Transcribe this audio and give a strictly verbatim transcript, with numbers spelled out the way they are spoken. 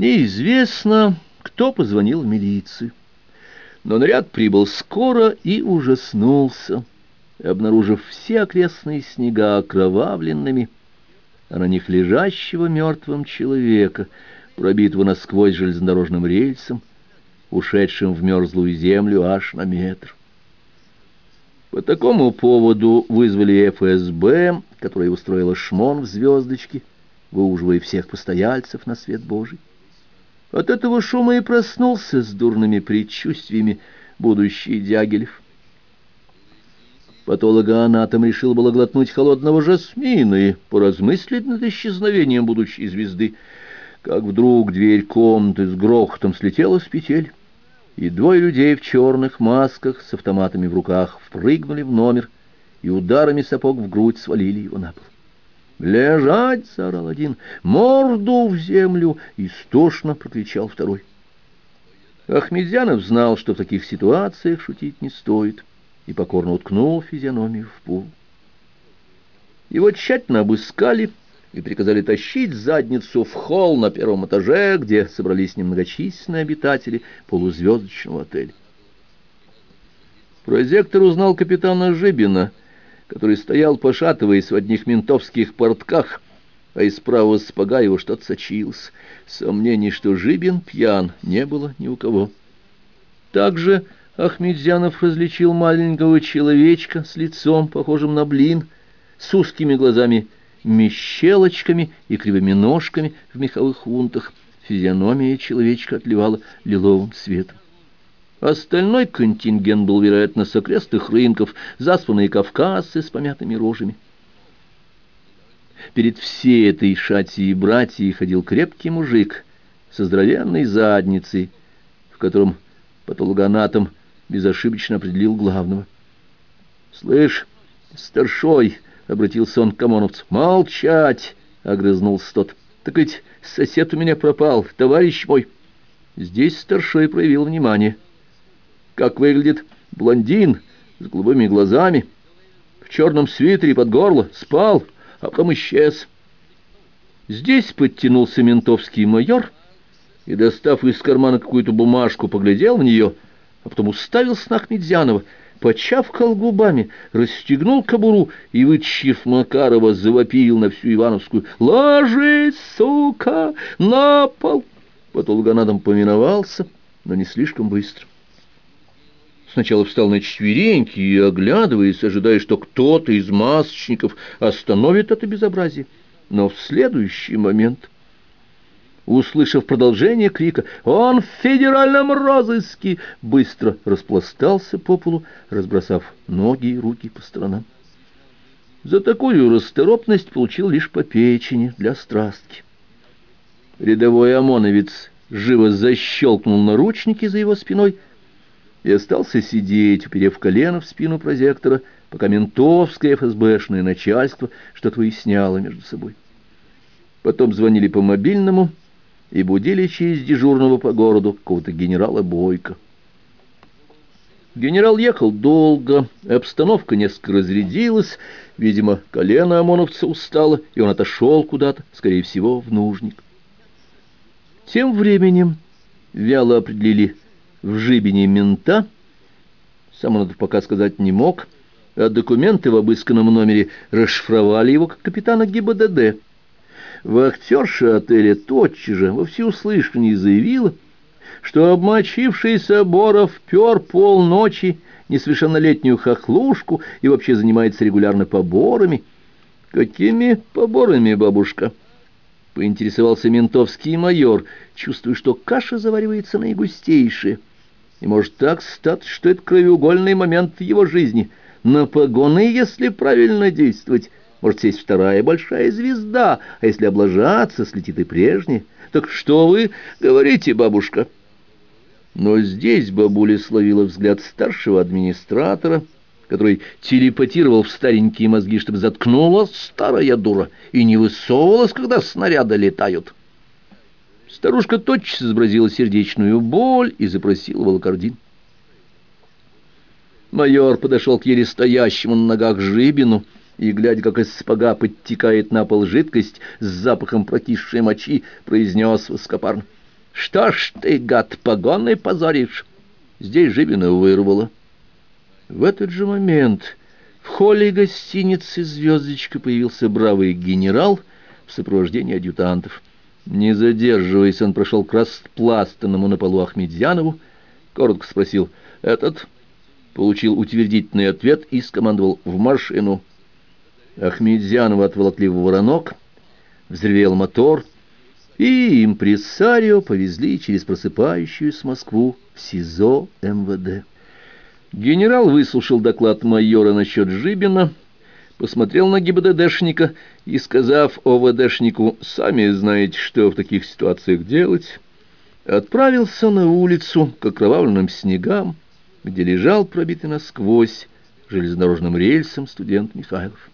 Неизвестно, кто позвонил в милицию, но наряд прибыл скоро и ужаснулся, обнаружив все окрестные снега окровавленными, а на них лежащего мертвым человека, пробитого насквозь железнодорожным рельсом, ушедшим в мерзлую землю аж на метр. По такому поводу вызвали эф эс бэ, которое устроило шмон в звездочке, выуживая всех постояльцев на свет Божий. От этого шума и проснулся с дурными предчувствиями будущий Дягилев. Патологоанатом решил было глотнуть холодного жасмина и поразмыслить над исчезновением будущей звезды, как вдруг дверь комнаты с грохотом слетела с петель, и двое людей в черных масках с автоматами в руках впрыгнули в номер и ударами сапог в грудь свалили его на пол. «Лежать!» — заорал один. «Морду в землю!» — истошно прокричал второй. Ахмедзянов знал, что в таких ситуациях шутить не стоит, и покорно уткнул физиономию в пол. Его тщательно обыскали и приказали тащить задницу в холл на первом этаже, где собрались немногочисленные обитатели полузвездочного отеля. Прозектор узнал капитана Жибина, который стоял, пошатываясь в одних ментовских портках, а из правого сапога его что-то сочилось. Сомнений, что Жибин пьян, не было ни у кого. Также Ахмедзянов различил маленького человечка с лицом, похожим на блин, с узкими глазами-мещелочками и кривыми ножками в меховых унтах. Физиономия человечка отливала лиловым цветом. Остальной контингент был, вероятно, с окрестных рынков, заспанные кавказцы с помятыми рожами. Перед всей этой шатией братьей ходил крепкий мужик со здоровенной задницей, в котором патологоанатом безошибочно определил главного. «Слышь, старшой!» — обратился он к ОМОНовцу. «Молчать!» — огрызнулся тот. «Так ведь сосед у меня пропал, товарищ мой!» Здесь старшой проявил внимание. «Как выглядит? Блондин, с голубыми глазами, в черном свитере под горло, спал, а потом исчез». Здесь подтянулся ментовский майор и, достав из кармана какую-то бумажку, поглядел в нее, а потом уставился на Ахмедзянова, почавкал губами, расстегнул кобуру и, вытащив Макарова, завопил на всю Ивановскую: «Ложись, сука, на пол!» Патологоанатом поминовался, но не слишком быстро. Сначала встал на четвереньки и, оглядываясь, ожидая, что кто-то из масочников остановит это безобразие. Но в следующий момент, услышав продолжение крика «Он в федеральном розыске!», быстро распластался по полу, разбросав ноги и руки по сторонам. За такую расторопность получил лишь по печени для страстки. Рядовой ОМОНовец живо защелкнул наручники за его спиной и остался сидеть, уперев колено в спину прозектора, пока ментовское эф эс бэшное начальство что-то выясняло между собой. Потом звонили по мобильному и будили через дежурного по городу какого-то генерала Бойко. Генерал ехал долго, обстановка несколько разрядилась, видимо, колено ОМОНовца устало, и он отошел куда-то, скорее всего, в нужник. Тем временем вяло определили в Жибине мента, сам он это пока сказать не мог, а документы в обысканном номере расшифровали его как капитана гэ бэ дэ дэ. Вахтерша отеля тотчас же во всеуслышание заявила, что обмочившийся Боров пер полночи несовершеннолетнюю хохлушку и вообще занимается регулярно поборами. «Какими поборами, бабушка?» — поинтересовался ментовский майор, чувствуя, что каша заваривается наигустейшая. И может так стать, что это краеугольный момент его жизни. На погоны, если правильно действовать, может сесть вторая большая звезда, а если облажаться, слетит и прежняя. Так что вы говорите, бабушка? Но здесь бабуля словила взгляд старшего администратора, который телепатировал в старенькие мозги, чтобы заткнулась старая дура и не высовывалась, когда снаряды летают. Старушка тотчас изобразила сердечную боль и запросила волокордин. Майор подошел к еле стоящему на ногах Жибину и, глядя, как из сапога подтекает на пол жидкость с запахом прокисшей мочи, произнес высокопарно: Что ж ты, гад, погоны позоришь? Здесь Жибина вырвало. В этот же момент в холле гостиницы «Звездочка» появился бравый генерал в сопровождении адъютантов. Не задерживаясь, он прошел к распластанному на полу Ахмедзянову, коротко спросил «Этот?», получил утвердительный ответ и скомандовал «В машину». Ахмедзянова отволокли в Воронок, взревел мотор, и импресарио повезли через просыпающуюся Москву в СИЗО эм вэ дэ. Генерал выслушал доклад майора насчет Жибина, посмотрел на ГИБДДшника и, сказав ОВДшнику «Сами знаете, что в таких ситуациях делать», отправился на улицу к окровавленным снегам, где лежал пробитый насквозь железнодорожным рельсом студент Михайлов.